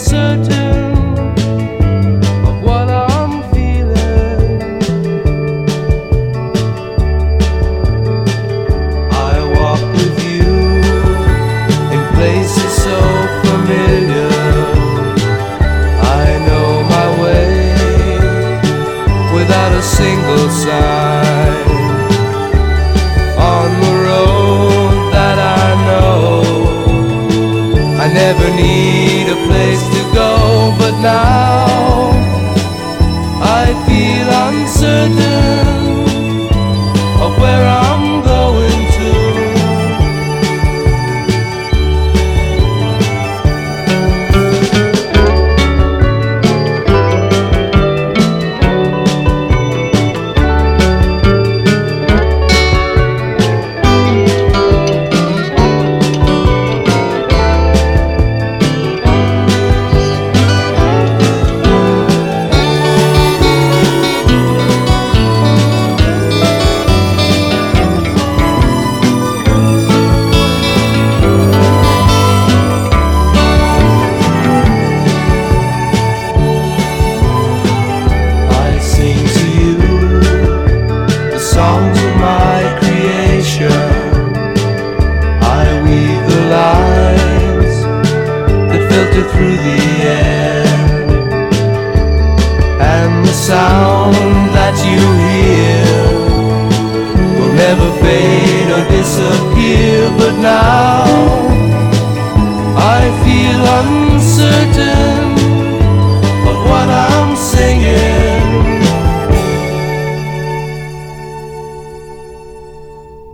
uncertain of what I'm feeling. I walk with you in places so familiar. I know my way without a single sign. On the road that I know, I never need a place to go, but now I feel uncertain of where I'm going to. Songs of my creation, I weave the lines that filter through the air, and the sound that you hear will never fade or disappear. But now